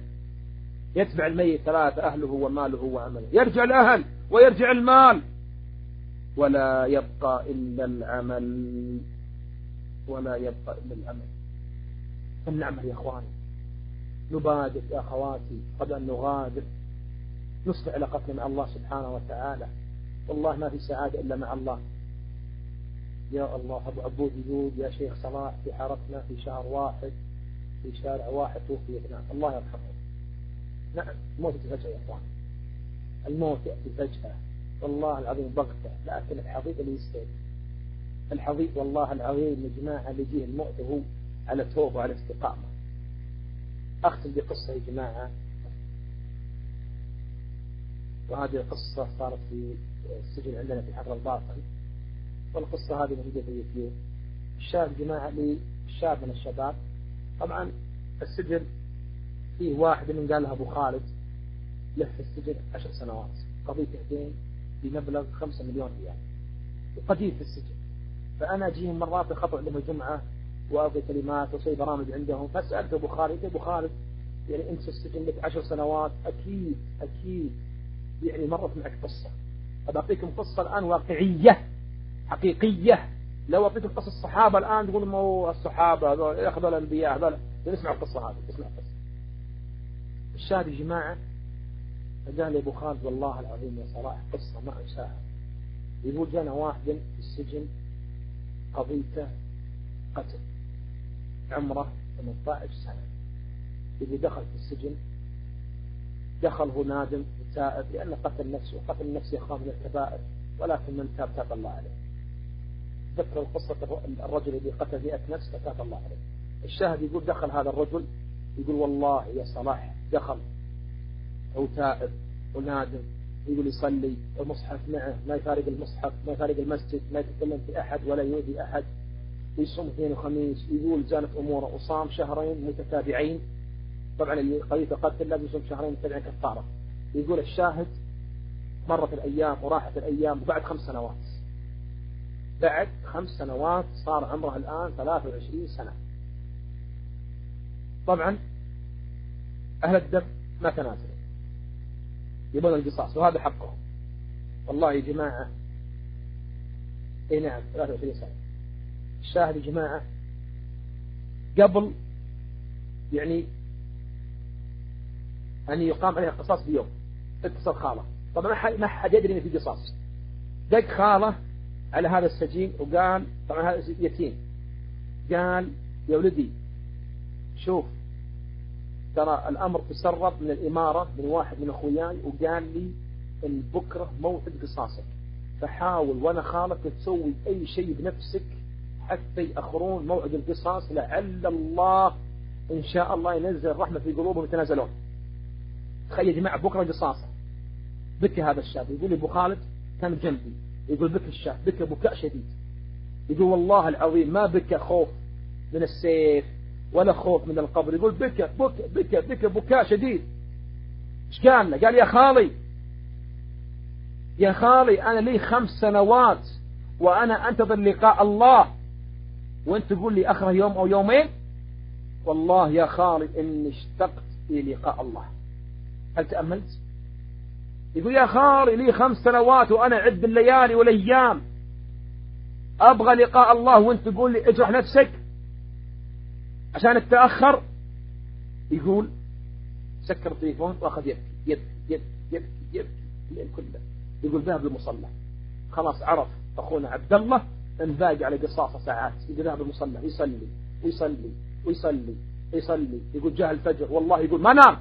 يتبع الميت ثلاثة: أهله وماله وعمله. يرجع الأهل ويرجع المال. ولا يبقى إلا العمل، ولا يبقى إلا العمل. فلنعمل يا أخواني، نبادر يا أخواتي قبل أن نغادر، نصلح علاقتنا مع الله سبحانه وتعالى. والله ما في سعادة إلا مع الله. يا الله، أبو عبود يقول يا شيخ صلاح في حارتنا في شهر واحد في شارع واحد توفي اثنان، الله يرحمه. نعم، الموت يأتي فجأة يا أخوان، الموت يأتي فجأة والله العظيم بغتة، لكن الحضيض اللي يستيقظ، الحضيض والله العظيم يا جماعة اللي يجيه الموت وهو على توبة وعلى استقامة. أختم بقصة يا جماعة، وهذه القصة صارت في السجن عندنا في حفر الباطن، والقصة هذه موجودة في اليوتيوب. الشاب جماعة لشاب من الشباب، طبعا السجن فيه واحد من قال له أبو خالد له في السجن 10 سنوات، قضيته دين بمبلغ 5 مليون ريال، وقديم في السجن. فأنا أجيهم مرات بخطأ عندهم الجمعة وأبغي كلمات وصي برامج عندهم، فسألت أبو خالد، أبو خالد يعني أنت السجن لك 10 سنوات، أكيد يعني مرت معك قصة. أعطيكم قصة الآن واقعية حقيقية. لو أعطيكم قصة الصحابة الآن تقول ما الصحابة يأخذوا الأنبياء هذول، نسمع القصة هذه، اسمع القصة. الشاهد يا جماعة قال لي أبو خالد والله العظيم يا صلاح قصة ما أنساها. يقول جانا واحد في السجن قضيته قتل، عمره 18 سنة. يقول دخل في السجن، دخل هو نادم تائب لأنه قتل نفسه، وقتل النفس يخاف من الكبائر، ولكن من تاب الله عليه. ذكر القصة الرجل الذي قتل 100 نفس فتاب الله عليه. الشاهد يقول دخل هذا الرجل، يقول والله يا صلاح دخل هو تائب ونادم، يقول يصلي المصحف معه، ما يفارق المصحف، ما يفارق المسجد، ما يتكلم في أحد ولا يؤذي أحد، يصوم اثنين وخميس، يقول زانت أموره، وصام شهرين متتابعين. طبعا اللي قضيته قتل لازم يصوم شهرين متتابعين كفارة. يقول الشاهد مرت الأيام وراحت الأيام، وبعد 5 سنوات، بعد 5 سنوات صار عمره الآن 23 سنة. طبعا أهل الدم ما تنازلوا، يبون القصاص وهذا حقهم. والله يا جماعة اي نعم 23 سنة. الشاهد يا جماعة قبل يعني أن يقام عليه القصاص بيوم اتصل خاله، طبعا ما حد يدري أن في قصاص. دق خاله على هذا السجين وقال، طبعا هذا يتيم، قال يا ولدي شوف ترى الأمر تسرب من الإمارة من واحد من أخوياي، وقال لي إن بكرة موعد قصاصك، فحاول وأنا خالك تسوي أي شيء بنفسك حتى يأخرون موعد القصاص، لعل الله إن شاء الله ينزل رحمة في قلوبهم يتنازلون. تخيل يا جماعة بكرة قصاصه. بكى هذا الشاب، يقول لي أبو خالد كان جنبي، يقول بكى الشاب، بكى بكاء شديد. يقول والله العظيم ما بكى خوف من السيف ولا خوف من القبر، يقول بكى بكى بكى بكى بكاء شديد. ايش قال له؟ قال يا خالي أنا لي 5 سنوات وأنا أنتظر لقاء الله، وأنت تقول لي أخره يوم أو يومين. والله يا خالي إني اشتقت إلى لقاء الله. هل تأملت؟ يقول يا خالي لي 5 سنوات وأنا عد الليالي والأيام أبغى لقاء الله، وأنت تقول لي اجرح نفسك عشان التأخر. يقول سكر التليفون وأخذ يبكي الليل كله. يقول ذهب للمصلى، خلاص عرف أخونا عبد الله أن باقي على قصاصة ساعات. يقول ذهب للمصلى يصلي ويصلي ويصلي ويصلي. يقول جاء الفجر، والله يقول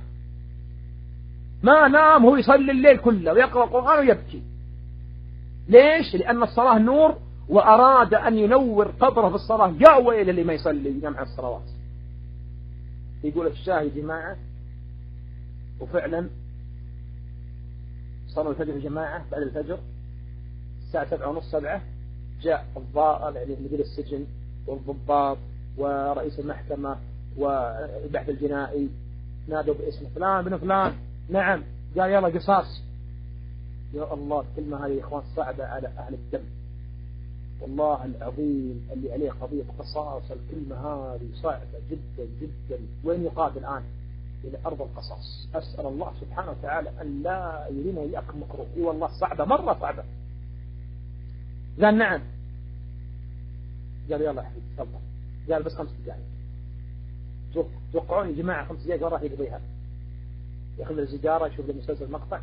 ما نام هو يصلي الليل كله ويقرأ القرآن ويبكي. ليش؟ لأن الصلاة نور، وأراد أن ينور قبره في الصلاة. يا ويل اللي ما يصلي جمع الصلوات. يقول الشاهد يا جماعة، وفعلا صلوا الفجر يا جماعة. بعد الفجر الساعة 7:30 7 جاء الضابط يعني مدير السجن والضباط ورئيس المحكمة والبحث الجنائي، نادوا باسم فلان بن فلان. نعم. قال يلا قصاص. يا الله الكلمة هذه يا إخوان صعبة على أهل الدم، والله العظيم اللي عليه قضية قصاص الكلمة هذه صعبة جدا جدا. وين يقاد الآن؟ إلى أرض القصاص. أسأل الله سبحانه وتعالى أن لا يرينا وإياكم مكروه. إي والله صعبة، مرة صعبة. قال نعم. قال يلا يا حبيبي تفضل. قال بس 5 دقائق. توقعون يا جماعة 5 دقائق وين راح يقضيها؟ ياخذ السيجارة يشوف له مسلسل مقطع.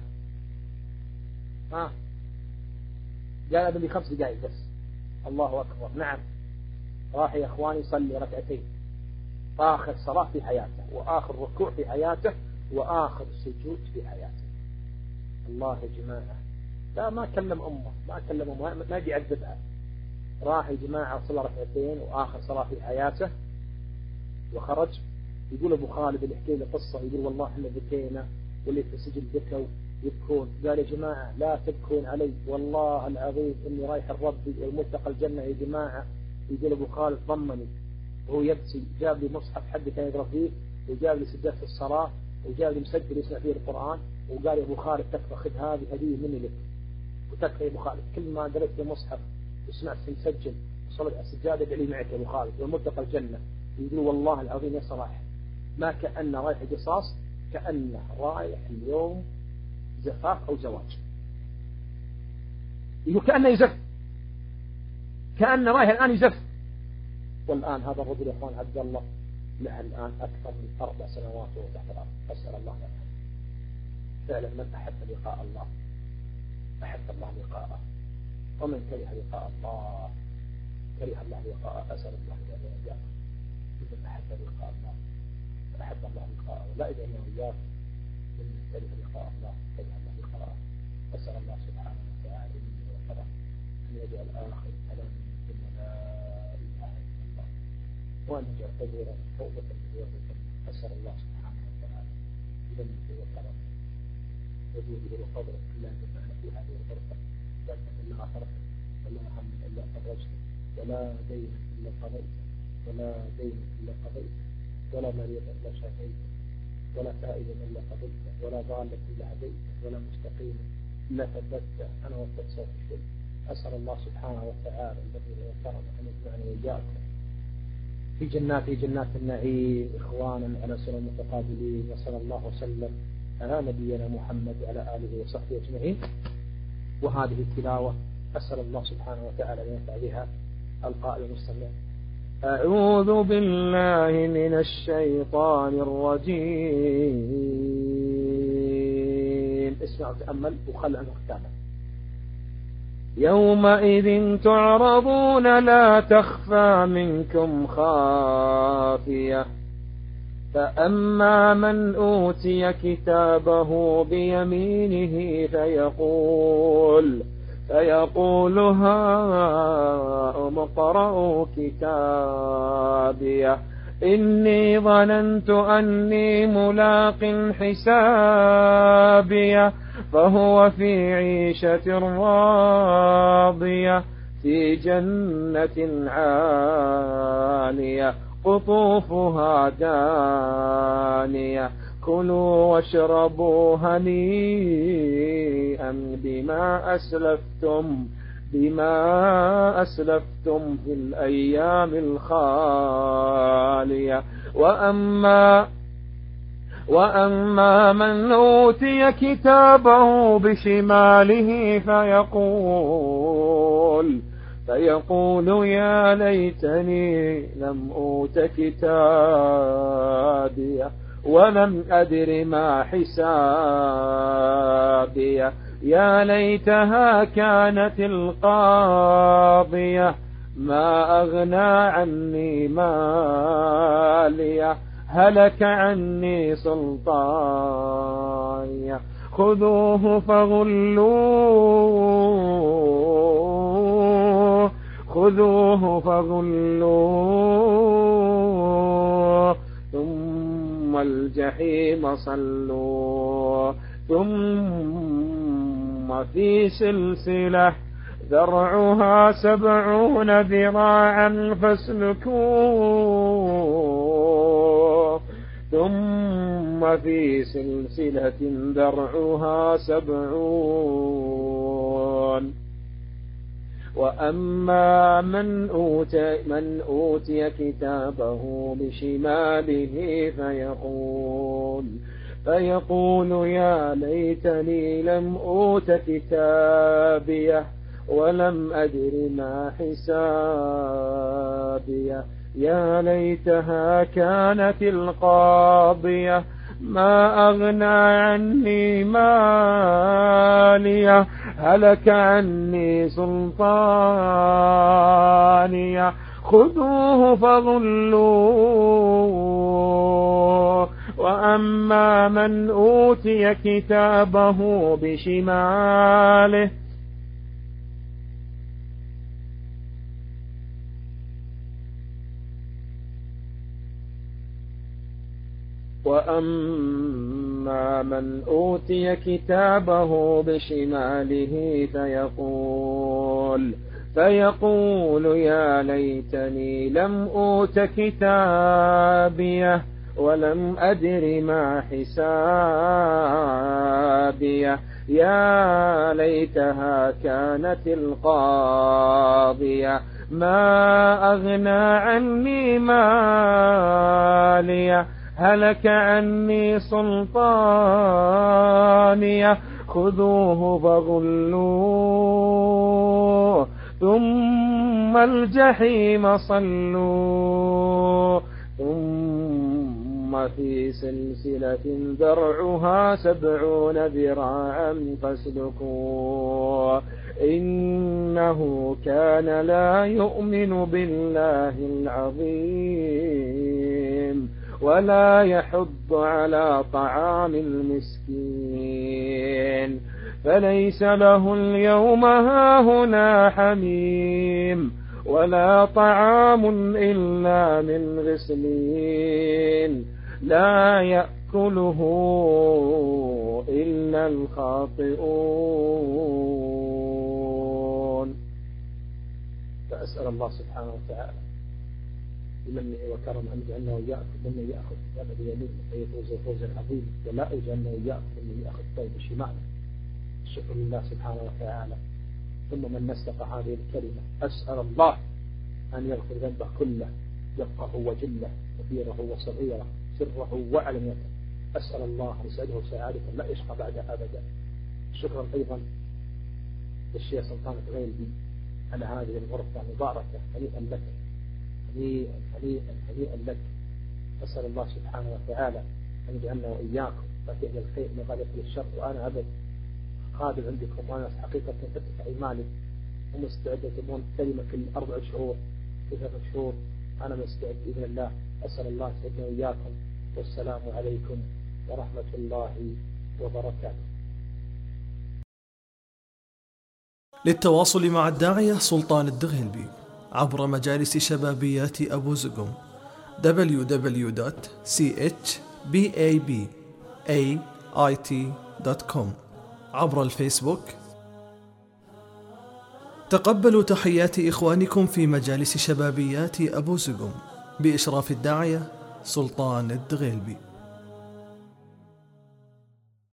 قال أبي 5 دقائق بس. الله أكبر. نعم. راح يا أخواني يصلي ركعتين، آخر صلاة في حياته، وآخر ركوع في حياته، وآخر سجود في حياته. الله يا جماعة، لا ما كلم أمه، ما يجي يعذبها. راح يا جماعة صلى ركعتين وآخر صلاة في حياته وخرج. يقول أبو خالد اللي يحكي له قصة، يقول والله احنا بكينا واللي في السجن بكوا يبكون. قال يا جماعة لا تبكون علي، والله العظيم إني رايح الرب والملتقى الجنة يا جماعة. يقول أبو خالد ضمني وهو يبكي، جاب لي مصحف حقي كان يقرأ فيه، وجاب لي سجادة الصلاة، وجاب لي مسجل يسمع فيه القرآن، وقال يا أبو خالد تكفى، خذ هذه هدية مني لك، وتكفى يا أبو خالد، كل ما قرأت المصحف وسمعت مسجل وصلت على السجادة ادعي لي معك يا أبو خالد والملتقى الجنة. يقول والله العظيم يا صلاح ما كأن رايح قصاص، كأنه رايح اليوم زفاف أو زواج. يقول كأنه يزف، كأنه رايح الآن يزف. والآن هذا الرجل يا أخوان عبد الله له الآن أكثر من 4 سنوات وهو تحت الأرض، أسأل الله يرحمه. فعلا من أحب لقاء الله أحب الله لقاءه، ومن كره لقاء الله كره الله لقاءه. أسأل الله أن يرجعكم من أحب لقاء الله فأحب الله لقاءه، لا إله إلا وإياك من كره لقاء الله كره الله لقاءه. أسأل الله سبحانه وتعالى منه وكرم أن يجعل آخر كلام من لا إله إلا الله، وأن يجعل قبورا توبة لوجهه. أسأل الله سبحانه وتعالى بمنه وكرمه وجوده وفضله لا ينفعنا في هذه الغرفة، لا إلا غفرته، ولا هم إلا فرجته، ولا دين إلا قضيته، ولا دين إلا قضيته، ولا مريض إلا شفيته، ولا تائب إلا قضيته، ولا ضالة إلا هديته، ولا مستقيم إلا ثبته. أنا وفقت صوت الكل. أسأل الله سبحانه وتعالى الذي وكرم أن يجمعني وإياكم في جنات النعيم إخوانا على سرر متقابلين، وصلى الله وسلم على نبينا محمد وعلى آله وصحبه أجمعين. وهذه التلاوة أسأل الله سبحانه وتعالى أن ينفع بها القائل المستمع. أعوذ بالله من الشيطان الرجيم. اسمع وتأمل وخل عنه ختامه. يومئذ تعرضون لا تخفى منكم خافية، فأما من أوتي كتابه بيمينه فيقول هاؤم اقرءوا كتابيه إني ظننت أني ملاق حسابيه فهو في عيشة راضية في جنة عالية قطوفها دانية كلوا واشربوا هنيئا بما أسلفتم في الأيام الخالية. وأما من أوتي كتابه بشماله فيقول يا ليتني لم أوت كتابيه ولم أدر ما حسابيه يا ليتها كانت القاضية ما أغنى عني ماليه هلك عني سلطانيه خذوه فغلوه ثم الجحيم صلوه ثم في سلسلة ذرعها 70 ذراعا فاسلكوه ثم في سلسلة ذرعها 70. وأما من أوتي كتابه بشماله فيقول يا ليتني لم أوت كتابيه ولم أدر ما حسابيه يا ليتها كانت القاضية ما أغنى عني ماليه هلك عني سلطانيه خذوه فغلوه وأما من أوتي كتابه بشماله فيقول يا ليتني لم أوت كتابيه ولم أدر ما حسابيه يا ليتها كانت القاضية ما أغنى عني ماليه هلك عني سلطانيه خذوه فغلوه ثم الجحيم صلوه ثم في سلسلة ذرعها 70 ذراعا فاسلكوه إنه كان لا يؤمن بالله العظيم ولا يحض على طعام المسكين فليس له اليوم هاهنا حميم ولا طعام إلا من غسلين لا يأكله إلا الخاطئون. فأسأل الله سبحانه وتعالى بمنه وكرم أن يجعلنا وإياكم ممن يأخذ كتابه بيمينه فيفوز فوزا عظيما ولا يجعلنا وإياكم ممن يأخذ كتابه بشماله. الشكر لله سبحانه وتعالى. ثم من نسق هذه الكلمة أسأل الله أن يغفر ذنبه كله دقه وجله كبيره وصغيره سره وعلنيته. أسأل الله أن يسعده سعادة لا يشقى بعدها أبدا. شكرا أيضا للشيخ سلطان الدغيلبي على هذه الغرفة المباركة. هنيئا لك هنيئا لك. أسأل الله سبحانه وتعالى أن يجعلنا وإياكم فاتح للخير مغالق للشر. وأنا أبد خادم عندكم وأنا حقيقة فتح إيماني ومستعد تكون كلمة كل 4 شهور كل 3 شهور. أنا مستعد بإذن الله. أسأل الله سيدنا وإياكم والسلام عليكم ورحمة الله وبركاته. للتواصل مع الداعية سلطان الدغيلبي عبر مجالس شبابيات أبو زقم www.chbabait.com عبر الفيسبوك. تقبلوا تحيات إخوانكم في مجالس شبابيات أبو زقم بإشراف الداعية سلطان الدغيلبي.